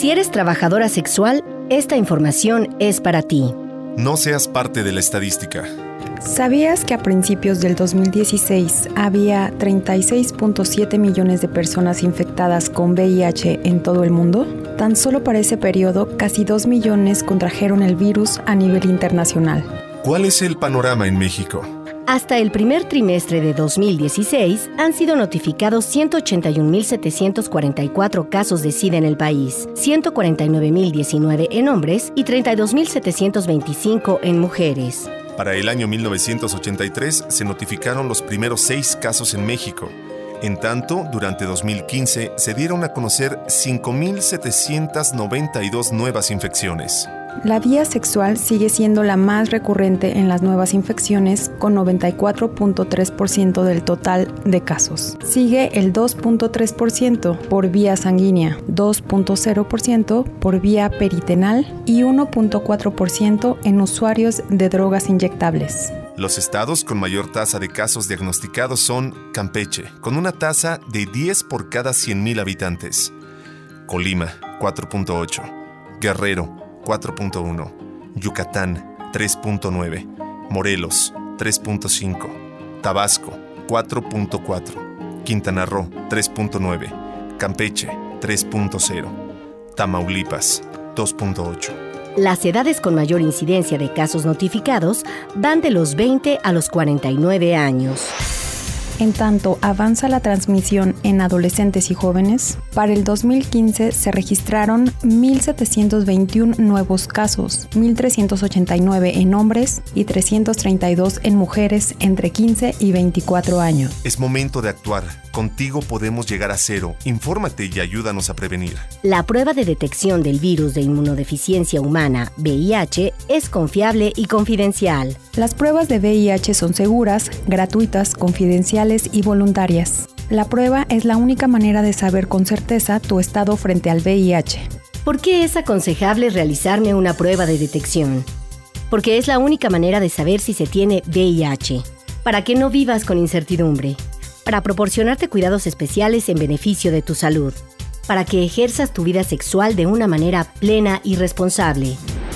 Si eres trabajadora sexual, esta información es para ti. No seas parte de la estadística. ¿Sabías que a principios del 2016 había 36.7 millones de personas infectadas con VIH en todo el mundo? Tan solo para ese periodo, casi 2 millones contrajeron el virus a nivel internacional. ¿Cuál es el panorama en México? Hasta el primer trimestre de 2016 han sido notificados 181.744 casos de SIDA en el país, 149.019 en hombres y 32.725 en mujeres. Para el año 1983 se notificaron los primeros 6 casos en México. En tanto, durante 2015 se dieron a conocer 5.792 nuevas infecciones. La vía sexual sigue siendo la más recurrente en las nuevas infecciones, con 94.3% del total de casos. Sigue el 2.3% por vía sanguínea, 2.0% por vía peritoneal y 1.4% en usuarios de drogas inyectables. Los estados con mayor tasa de casos diagnosticados son Campeche, con una tasa de 10 por cada 100,000 habitantes. Colima, 4.8. Guerrero, 4.1. Yucatán, 3.9. Morelos, 3.5. Tabasco, 4.4. Quintana Roo, 3.9. Campeche, 3.0. Tamaulipas, 2.8. Las edades con mayor incidencia de casos notificados van de los 20 a los 49 años. En tanto avanza la transmisión en adolescentes y jóvenes, para el 2015 se registraron 1.721 nuevos casos, 1.389 en hombres y 332 en mujeres entre 15 y 24 años. Es momento de actuar. Contigo podemos llegar a cero. Infórmate y ayúdanos a prevenir. La prueba de detección del virus de inmunodeficiencia humana, VIH, es confiable y confidencial. Las pruebas de VIH son seguras, gratuitas, confidenciales y voluntarias. La prueba es la única manera de saber con certeza tu estado frente al VIH. ¿Por qué es aconsejable realizarme una prueba de detección? Porque es la única manera de saber si se tiene VIH. Para que no vivas con incertidumbre. Para proporcionarte cuidados especiales en beneficio de tu salud. Para que ejerzas tu vida sexual de una manera plena y responsable.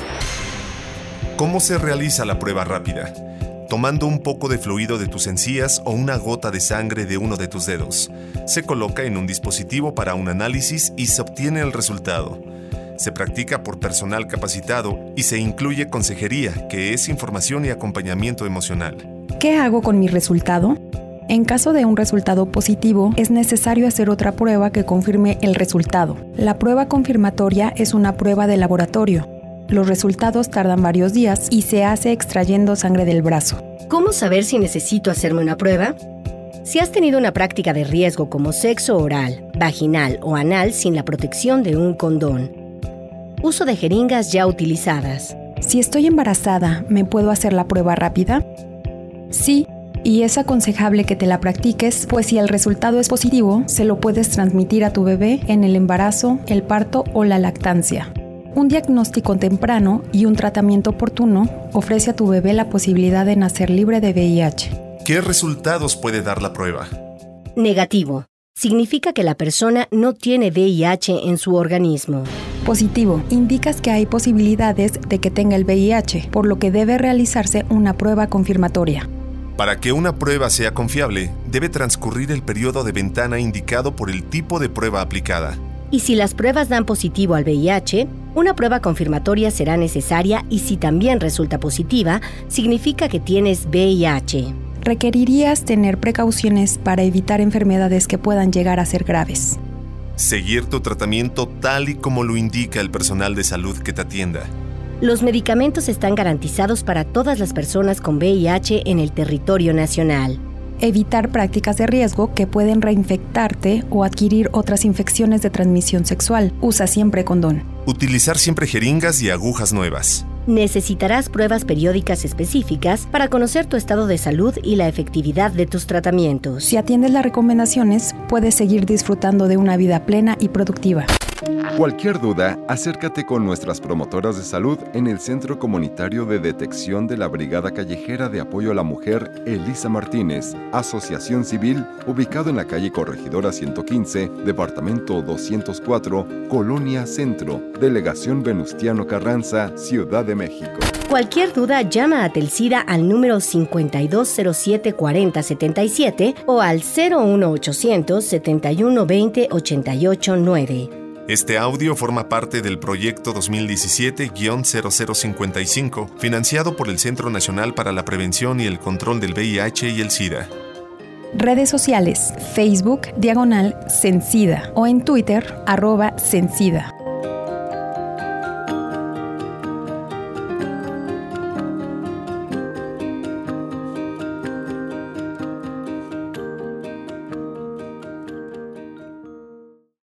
¿Cómo se realiza la prueba rápida? Tomando un poco de fluido de tus encías o una gota de sangre de uno de tus dedos. Se coloca en un dispositivo para un análisis y se obtiene el resultado. Se practica por personal capacitado y se incluye consejería, que es información y acompañamiento emocional. ¿Qué hago con mi resultado? En caso de un resultado positivo, es necesario hacer otra prueba que confirme el resultado. La prueba confirmatoria es una prueba de laboratorio. Los resultados tardan varios días y se hace extrayendo sangre del brazo. ¿Cómo saber si necesito hacerme una prueba? Si has tenido una práctica de riesgo como sexo oral, vaginal o anal sin la protección de un condón. Uso de jeringas ya utilizadas. Si estoy embarazada, ¿me puedo hacer la prueba rápida? Sí. Y es aconsejable que te la practiques, pues si el resultado es positivo, se lo puedes transmitir a tu bebé en el embarazo, el parto o la lactancia. Un diagnóstico temprano y un tratamiento oportuno ofrece a tu bebé la posibilidad de nacer libre de VIH. ¿Qué resultados puede dar la prueba? Negativo. Significa que la persona no tiene VIH en su organismo. Positivo. Indicas que hay posibilidades de que tenga el VIH, por lo que debe realizarse una prueba confirmatoria. Para que una prueba sea confiable, debe transcurrir el periodo de ventana indicado por el tipo de prueba aplicada. Y si las pruebas dan positivo al VIH, una prueba confirmatoria será necesaria y si también resulta positiva, significa que tienes VIH. Requerirías tener precauciones para evitar enfermedades que puedan llegar a ser graves. Seguir tu tratamiento tal y como lo indica el personal de salud que te atienda. Los medicamentos están garantizados para todas las personas con VIH en el territorio nacional. Evitar prácticas de riesgo que pueden reinfectarte o adquirir otras infecciones de transmisión sexual. Usa siempre condón. Utilizar siempre jeringas y agujas nuevas. Necesitarás pruebas periódicas específicas para conocer tu estado de salud y la efectividad de tus tratamientos. Si atiendes las recomendaciones, puedes seguir disfrutando de una vida plena y productiva. Cualquier duda, acércate con nuestras promotoras de salud en el Centro Comunitario de Detección de la Brigada Callejera de Apoyo a la Mujer Elisa Martínez, Asociación Civil, ubicado en la calle Corregidora 115, Departamento 204, Colonia Centro, Delegación Venustiano Carranza, Ciudad de México. Cualquier duda, llama a Telsida al número 5207-4077 o al 01800-7120-889. Este audio forma parte del proyecto 2017-0055, financiado por el Centro Nacional para la Prevención y el Control del VIH y el SIDA. Redes sociales: Facebook, /Cencida, o en Twitter, @Cencida.